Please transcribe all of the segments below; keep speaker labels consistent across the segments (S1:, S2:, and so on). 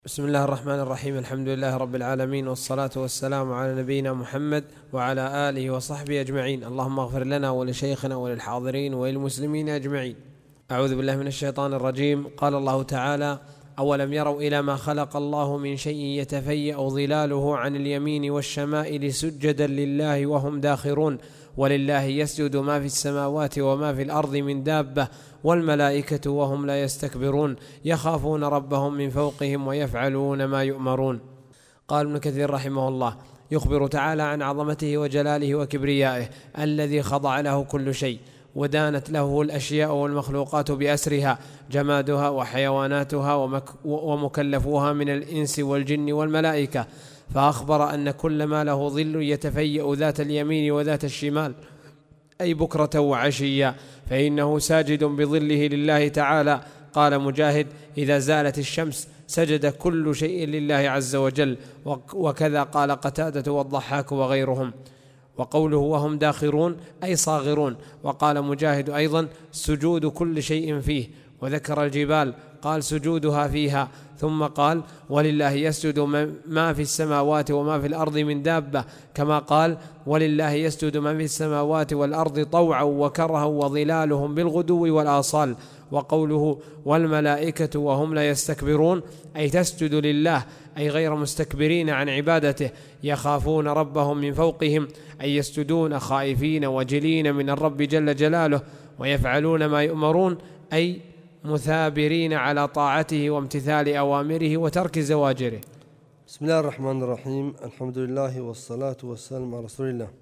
S1: بسم الله الرحمن الرحيم. الحمد لله رب العالمين، والصلاة والسلام على نبينا محمد وعلى آله وصحبه أجمعين. اللهم اغفر لنا ولشيخنا وللحاضرين وللمسلمين أجمعين. أعوذ بالله من الشيطان الرجيم. قال الله تعالى: أولم يروا إلى ما خلق الله من شيء يتفيأ ظلاله عن اليمين والشمائل سجدا لله وهم داخرون، ولله يسجد ما في السماوات وما في الأرض من دابة، والملائكة وهم لا يستكبرون يخافون ربهم من فوقهم ويفعلون ما يؤمرون. قال ابن كثير رحمه الله: يخبر تعالى عن عظمته وجلاله وكبريائه الذي خضع له كل شيء، ودانت له الأشياء والمخلوقات بأسرها، جمادها وحيواناتها ومكلفوها من الإنس والجن والملائكة، فأخبر أن كل ما له ظل يتفيأ ذات اليمين وذات الشمال، أي بكرة وعشيا، فإنه ساجد بظله لله تعالى. قال مجاهد: إذا زالت الشمس سجد كل شيء لله عز وجل. وكذا قال قتادة والضحاك وغيرهم. وقوله وهم داخرون أي صاغرون. وقال مجاهد أيضا: سجود كل شيء فيه. وذكر الجبال قال سجودها فيها، ثم قال: ولله يسجد ما في السماوات وما في الأرض من دابة، كما قال: ولله يسجد ما في السماوات والأرض طوعا وكرها وظلالهم بالغدو والآصال. وقوله والملائكة وهم لا يستكبرون أي تسجد لله، أي غير مستكبرين عن عبادته، يخافون ربهم من فوقهم، أي يسجدون خائفين وجلين من الرب جل جلاله، ويفعلون ما يؤمرون، أي مثابرين على طاعته وامتثال أوامره وترك زواجره.
S2: بسم الله الرحمن الرحيم. الحمد لله والصلاة والسلام على رسول الله.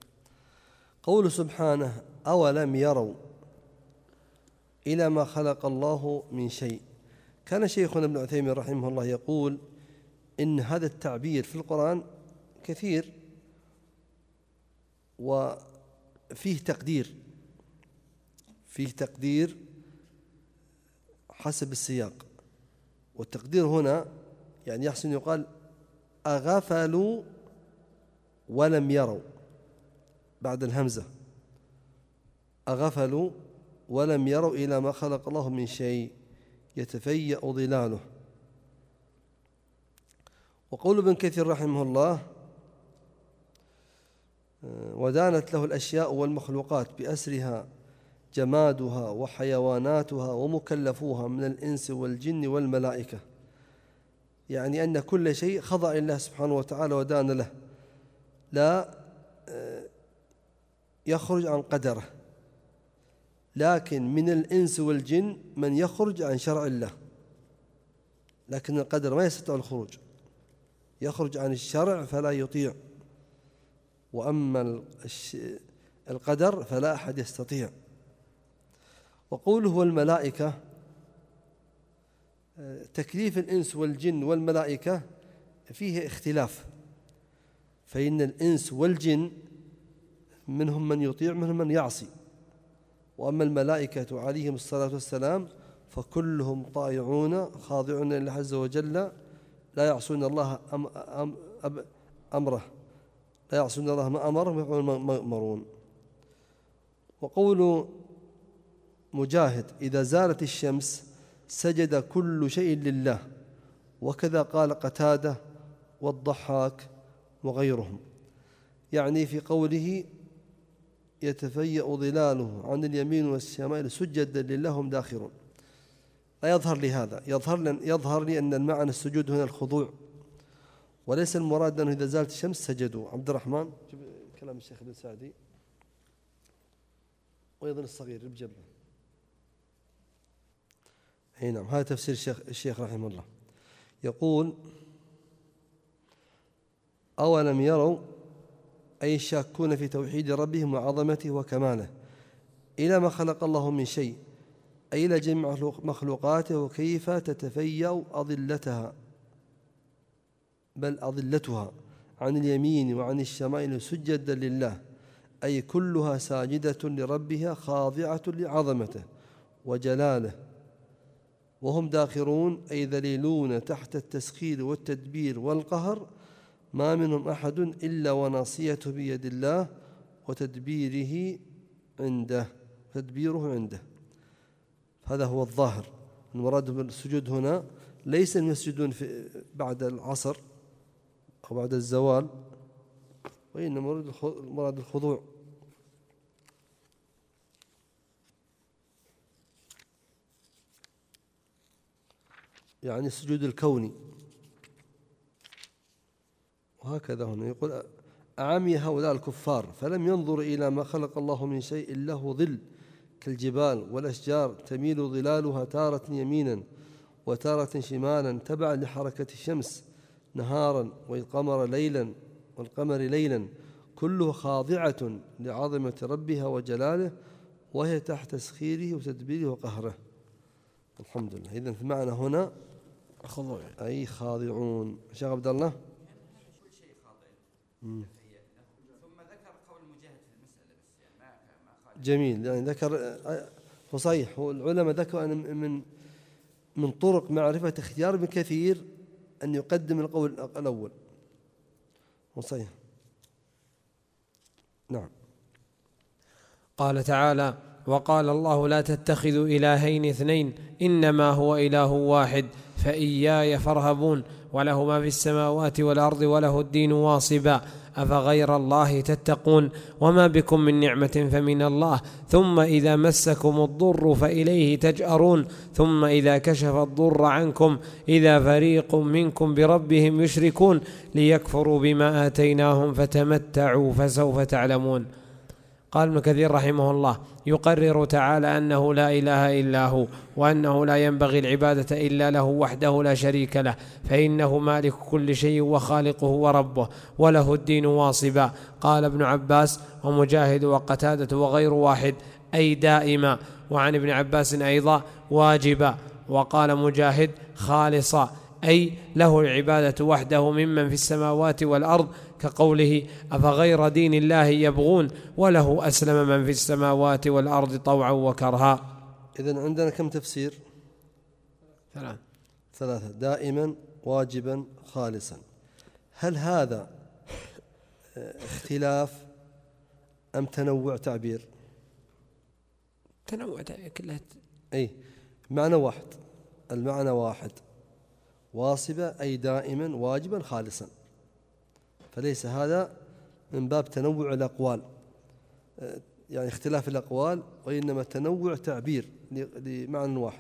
S2: قول سبحانه: أولم يروا إلى ما خلق الله من شيء. كان شيخنا ابن عثيمين رحمه الله يقول إن هذا التعبير في القرآن كثير وفيه تقدير حسب السياق. والتقدير هنا يعني يحسن يقال أغفلوا ولم يروا بعد الهمزة، أغفلوا ولم يروا إلى ما خلق الله من شيء يتفيأ ظلاله. وقول ابن كثير رحمه الله: ودانت له الأشياء والمخلوقات بأسرها، جمادها وحيواناتها ومكلفوها من الإنس والجن والملائكة، يعني أن كل شيء خضع لله سبحانه وتعالى ودان له، لا يخرج عن قدره. لكن من الإنس والجن من يخرج عن شرع الله، لكن القدر ما يستطيع الخروج، يخرج عن الشرع فلا يطيع، وأما القدر فلا أحد يستطيع. وقوله والملائكة، تكليف الإنس والجن والملائكة فيه اختلاف، فإن الإنس والجن منهم من يطيع منهم من يعصي، وأما الملائكة عليهم الصلاة والسلام فكلهم طائعون خاضعون لله عز وجل، لا يعصون الله أمره، لا يعصون الله ما أمره ويفعلون ما يؤمرون. وقول مجاهد: إذا زالت الشمس سجد كل شيء لله. وكذا قال قتادة والضحاك وغيرهم، يعني في قوله يتفيأ ظلاله عن اليمين والشمال سجدا لله هم داخرون. لا يظهر لي هذا، يظهر لي أن المعنى السجود هنا الخضوع، وليس المراد أنه إذا زالت الشمس سجدوا. عبد الرحمن، كلام الشيخ ابن سعدي وأيضا الصغير بجنبه. أي نعم، هذا تفسير الشيخ رحمه الله. يقول: أولم يروا أي شاكون في توحيد ربهم وعظمته وكماله، إلى ما خلق الله من شيء، أي إلى جميع مخلوقاته وكيف تتفيأ أضلتها، بل أضلتها عن اليمين وعن الشمائل سجدا لله، أي كلها ساجدة لربها خاضعة لعظمته وجلاله، وهم داخرون أي ذليلون تحت التسخير والتدبير والقهر، ما منهم أحد إلا وناصيته بيد الله وتدبيره عنده. هذا هو الظاهر. المراد بالسجود هنا ليس يسجدون بعد العصر أو بعد الزوال، وإنما مراد الخضوع. يعني السجود الكوني. وهكذا هنا يقول: أعمي هؤلاء الكفار فلم ينظروا إلى ما خلق الله من شيء له ظل كالجبال والأشجار تميل ظلالها تارة يمينا وتارة شمالا تبعا لحركة الشمس نهارا والقمر ليلا كله خاضعة لعظمة ربها وجلاله وهي تحت تسخيره وتدبيره وقهره. الحمد لله. إذن في معنى هنا
S1: خضوع
S2: أي خاضعون. شيخ عبد الله.
S3: كل شيء خاضعين. ثم ذكر قول مجاهد في المسألة بس يعني ما خالف.
S2: جميل. يعني ذكر وصحيح. والعلماء ذكروا أن من طرق معرفة اختيار ابن كثير أن يقدم القول الأول. وصحيح. نعم.
S1: قال تعالى: وقال الله لا تتخذوا إلهين اثنين إنما هو إله واحد فإياي فارهبون وله ما في السماوات والأرض وله الدين واصبا أفغير الله تتقون وما بكم من نعمة فمن الله ثم إذا مسكم الضر فإليه تجأرون ثم إذا كشف الضر عنكم إذا فريق منكم بربهم يشركون ليكفروا بما آتيناهم فتمتعوا فسوف تعلمون. قال ابن كثير رحمه الله: يقرر تعالى أنه لا إله إلا هو وأنه لا ينبغي العبادة إلا له وحده لا شريك له فإنه مالك كل شيء وخالقه وربه وله الدين واصبا. قال ابن عباس ومجاهد وقتادة وغير واحد أي دائما، وعن ابن عباس أيضا واجبا. وقال مجاهد خالصا أي له العبادة وحده ممن في السماوات والأرض كقوله: أفغير دين الله يبغون وله أسلم من في السماوات والأرض طوعا وكرها.
S2: إذن عندنا كم تفسير؟ 3. دائما، واجبا، خالصا. هل هذا اختلاف أم تنوع تعبير؟
S1: تنوع كلها.
S2: أي معنى واحد. المعنى واحد. واصبة أي دائما، واجبا، خالصا. فليس هذا من باب تنوع الأقوال، يعني اختلاف الأقوال، وإنما تنوع تعبير لمعنى واحد.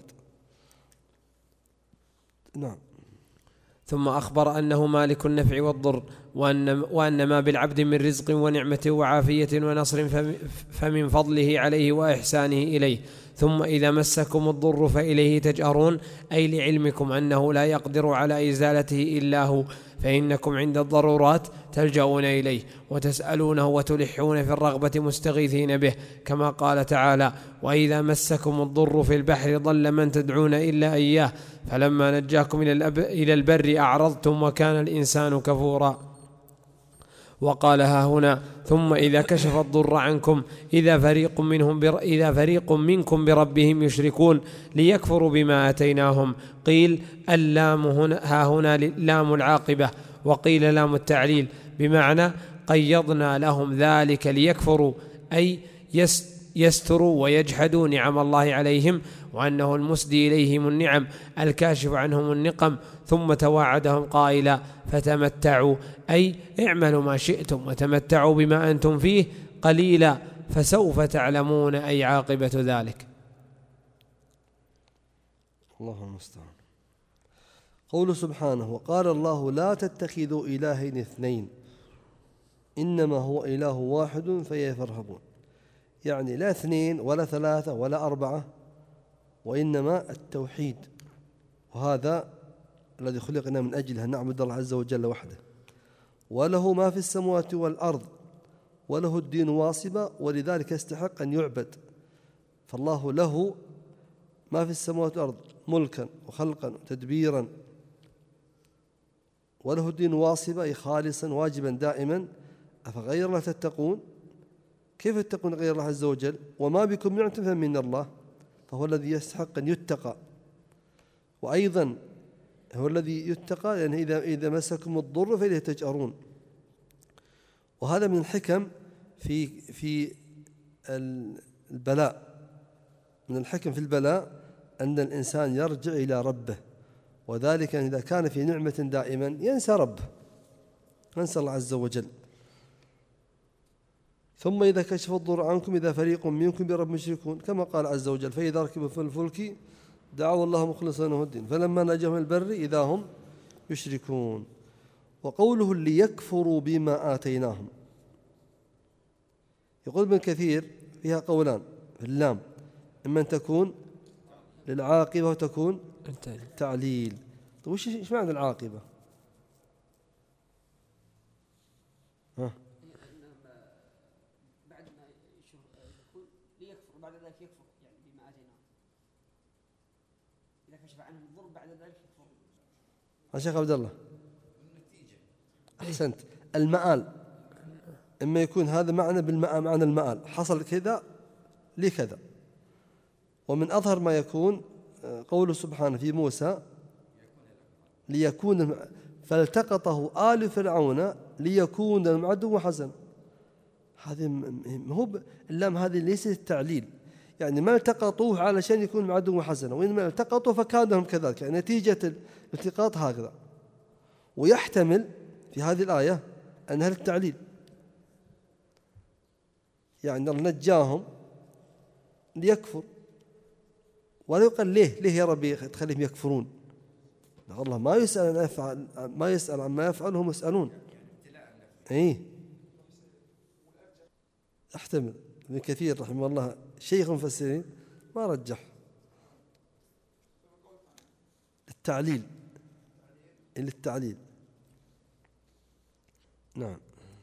S2: نعم.
S1: ثم أخبر أنه مالك النفع والضر وأن ما بالعبد من رزق ونعمة وعافية ونصر فمن فضله عليه وإحسانه إليه. ثم إذا مسكم الضر فإليه تجأرون أي لعلمكم أنه لا يقدر على إزالته إلا هو فإنكم عند الضرورات تلجؤون إليه وتسألونه وتلحون في الرغبة مستغيثين به كما قال تعالى: وإذا مسكم الضر في البحر ضل من تدعون إلا إياه فلما نجاكم إلى البر أعرضتم وكان الإنسان كفورا. وقال ها هنا: ثم إذا كشف الضر عنكم إذا فريق منكم بربهم يشركون ليكفروا بما آتيناهم. قيل اللام ها هنا لام العاقبة، وقيل لام التعليل بمعنى قيضنا لهم ذلك ليكفروا أي يستروا ويجحدوا نعم الله عليهم وأنه المسدي إليهم النعم الكاشف عنهم النقم. ثم تواعدهم قائلا: فتمتعوا أي اعملوا ما شئتم وتمتعوا بما أنتم فيه قليلا فسوف تعلمون أي عاقبة ذلك.
S2: الله المستعان. قوله سبحانه: وقال الله لا تتخذوا إلهين اثنين إنما هو إله واحد فإياه فارهبون. يعني لا 2 ولا 3 ولا 4، وإنما التوحيد، وهذا الذي خلقنا من أجله، أن نعبد الله عز وجل وحده. وله ما في السماوات والأرض وله الدين واصبا، ولذلك يستحق أن يعبد. فالله له ما في السماوات والأرض ملكا وخلقا وتدبيرا، وله الدين واصبا أي خالصا واجبا دائما. أفغير الله تتقون؟ كيف تتقون غير الله عز وجل؟ وما بكم من نعمة فمن الله، فهو الذي يستحق أن يتقى. وأيضا هو الذي يتقى لأن إذا مسكم الضر فإليه تجأرون. وهذا من الحكم في البلاء. من الحكم في البلاء أن الإنسان يرجع إلى ربه وذلك إذا كان في نعمة دائما ينسى ربه، ينسى الله عز وجل. ثم إذا كشف الضر عنكم إذا فريق منكم برب مشركون، كما قال عز وجل فإذا ركبوا في الفلك دعوا الله مخلصين له الدين فلما نجاهم البر إذا هم يشركون. وقوله ليكفروا بما آتيناهم، يقول ابن كثير فيها قولان في اللام، إما أن تكون للعاقبة وتكون تعليل. طيب إيش معنى العاقبة؟ ها؟
S4: بعد ما يكون ليكفر بعد ذلك يكفر يعني بما آتيناه، إذا كشف عنهم الضر بعد ذلك يكفر.
S2: شيخ عبد الله أحسنت. المآل إما يكون هذا معنى معنى المآل، حصل كذا لكذا. ومن أظهر ما يكون قوله سبحانه في موسى ليكون فالتقطه آل فرعون ليكون العدو حزن. هذه هو اللام هذه ليست التعليل، يعني ما التقطوه علشان يكون العدو حزنا، وإنما التقطوا فكانهم كذلك، يعني نتيجة الالتقاط هكذا. ويحتمل في هذه الآية أنها للتعليل، يعني الله نجاهم ليكفر، ولا يقال ليه يا ربي تخليهم يكفرون. الله ما يسأل عن يفعل، ما يسأل عما يفعل، هم يسألون. إيه احتمل. ابن كثير رحمه الله شيخ المفسرين ما رجح للتعليل. نعم.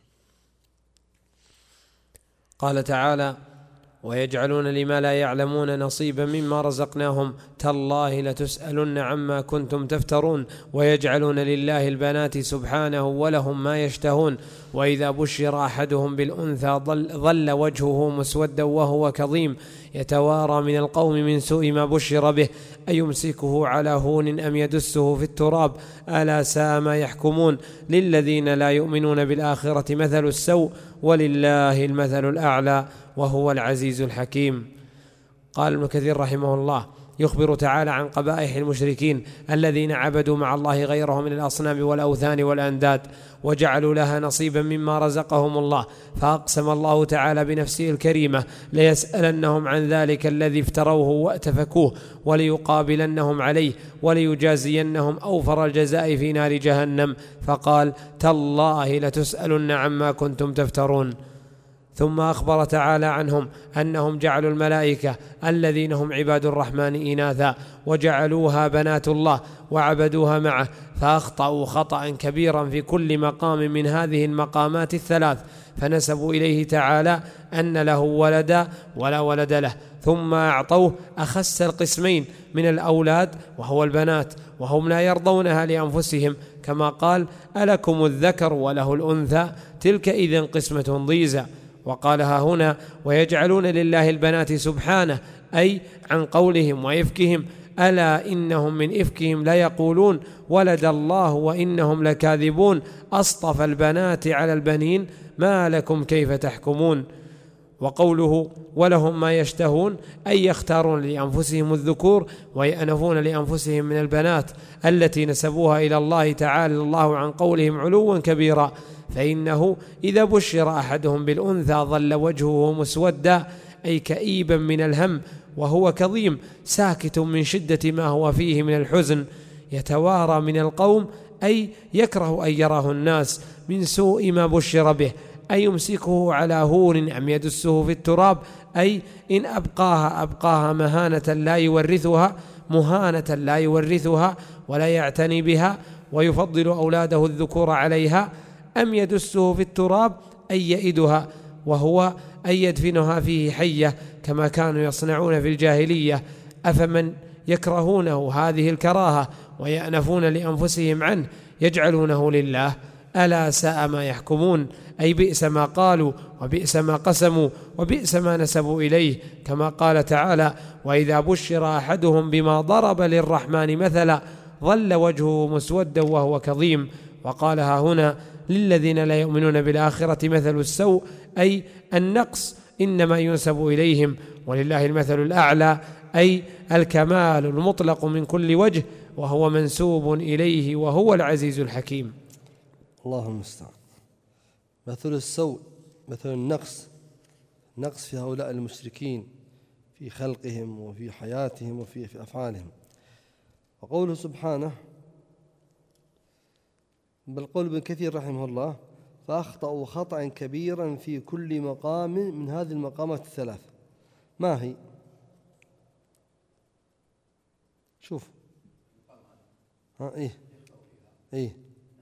S1: قال تعالى ويجعلون لما لا يعلمون نصيبا مما رزقناهم تالله لتسألن عما كنتم تفترون ويجعلون لله البنات سبحانه ولهم ما يشتهون وإذا بشر أحدهم بالأنثى ظل وجهه مسودا وهو كظيم يتوارى من القوم من سوء ما بشر به أيمسكه على هون أم يدسه في التراب ألا ساء ما يحكمون للذين لا يؤمنون بالآخرة مثل السوء ولله المثل الأعلى وهو العزيز الحكيم. قال ابن كثير رحمه الله يخبر تعالى عن قبائح المشركين الذين عبدوا مع الله غيره من الأصنام والأوثان والأنداد وجعلوا لها نصيبا مما رزقهم الله، فأقسم الله تعالى بنفسه الكريمة ليسألنهم عن ذلك الذي افتروه واتفكوه وليقابلنهم عليه وليجازينهم أوفر الجزاء في نار جهنم، فقال تالله لتسألن عما كنتم تفترون. ثم أخبر تعالى عنهم أنهم جعلوا الملائكة الذين هم عباد الرحمن إناثا وجعلوها بنات الله وعبدوها معه، فأخطأوا خطأ كبيرا في كل مقام من هذه المقامات الثلاث، فنسبوا إليه تعالى أن له ولدا ولا ولد له، ثم أعطوه أخس القسمين من الأولاد وهو البنات، وهم لا يرضونها لأنفسهم كما قال ألكم الذكر وله الأنثى تلك إذن قسمة ضيزى. وقالها هنا ويجعلون لله البنات سبحانه أي عن قولهم وإفكهم ألا إنهم من إفكهم لا يقولون ولد الله وإنهم لكاذبون أصطفى البنات على البنين ما لكم كيف تحكمون. وقوله ولهم ما يشتهون أي يختارون لأنفسهم الذكور ويأنفون لأنفسهم من البنات التي نسبوها إلى الله تعالى الله عن قولهم علوا كبيرا، فإنه إذا بشر أحدهم بالأنثى ظل وجهه مسودا أي كئيبا من الهم وهو كظيم ساكت من شدة ما هو فيه من الحزن، يتوارى من القوم أي يكره أن يراه الناس من سوء ما بشر به، أي يمسكه على هون أم يدسه في التراب أي إن أبقاها مهانة لا يورثها ولا يعتني بها ويفضل أولاده الذكور عليها، أم يدسه في التراب أي يئدها وهو أن يدفنها فيه حية كما كانوا يصنعون في الجاهلية، أفمن يكرهونه هذه الكراهة ويأنفون لأنفسهم عنه يجعلونه لله ألا ساء ما يحكمون أي بئس ما قالوا وبئس ما قسموا وبئس ما نسبوا إليه، كما قال تعالى وإذا بشر أحدهم بما ضرب للرحمن مثلا ظل وجهه مسودا وهو كظيم. وقالها هنا للذين لا يؤمنون بالآخرة مثل السوء أي النقص إنما ينسب إليهم، ولله المثل الأعلى أي الكمال المطلق من كل وجه وهو منسوب إليه وهو العزيز الحكيم.
S2: الله المستعان. مثل السوء، مثل النقص في هؤلاء المشركين في خلقهم وفي حياتهم وفي أفعالهم. وقوله سبحانه، بل قول ابن كثير رحمه الله: فأخطأوا خطأ كبيرا في كل مقام من هذه المقامات الثلاث. ما هي؟ شوف. إيه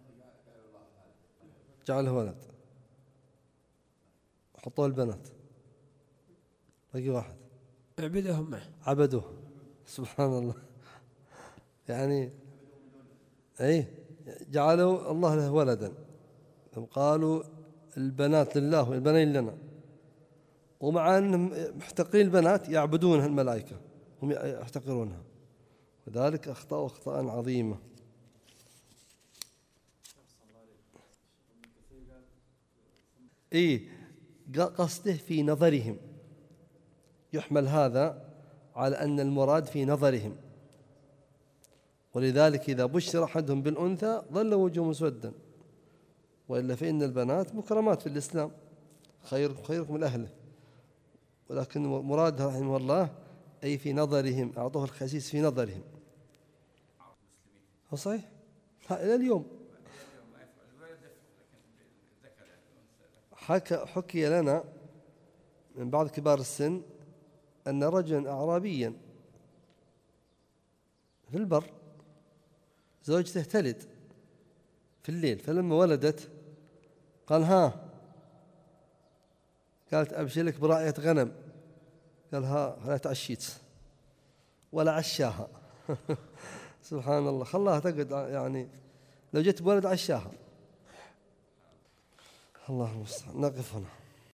S2: جعله ولد، حطوه البنات، باقي واحد
S1: اعبدهم معه،
S2: عبدوه. سبحان الله. يعني جعلوا الله له ولدا، قالوا البنات لله والبنين لنا، ومع أنهم محتقرين البنات يعبدونها الملائكة، هم يحتقرونها، وذلك أخطأوا أخطاء عظيمة. قصده في نظرهم، يحمل هذا على أن المراد في نظرهم، ولذلك إذا بشر أحدهم بالأنثى ظل وجهه مسودا، وإلا فإن البنات مكرمات في الإسلام، خيركم من أهله، ولكن مراد رحمه الله أي في نظرهم، أعطوه الخسيس في نظرهم. هو صحيح إلى اليوم. حكي لنا من بعض كبار السن أن رجلا أعرابيا في البر زوجته تلد في الليل، فلما ولدت قال: قالت: أبشرك براعية غنم. قال: لا تعشيت ولا عشاها. سبحان الله، خلاها تقعد، يعني لو جت بولد عشاها. الله المستعان. نقف هنا.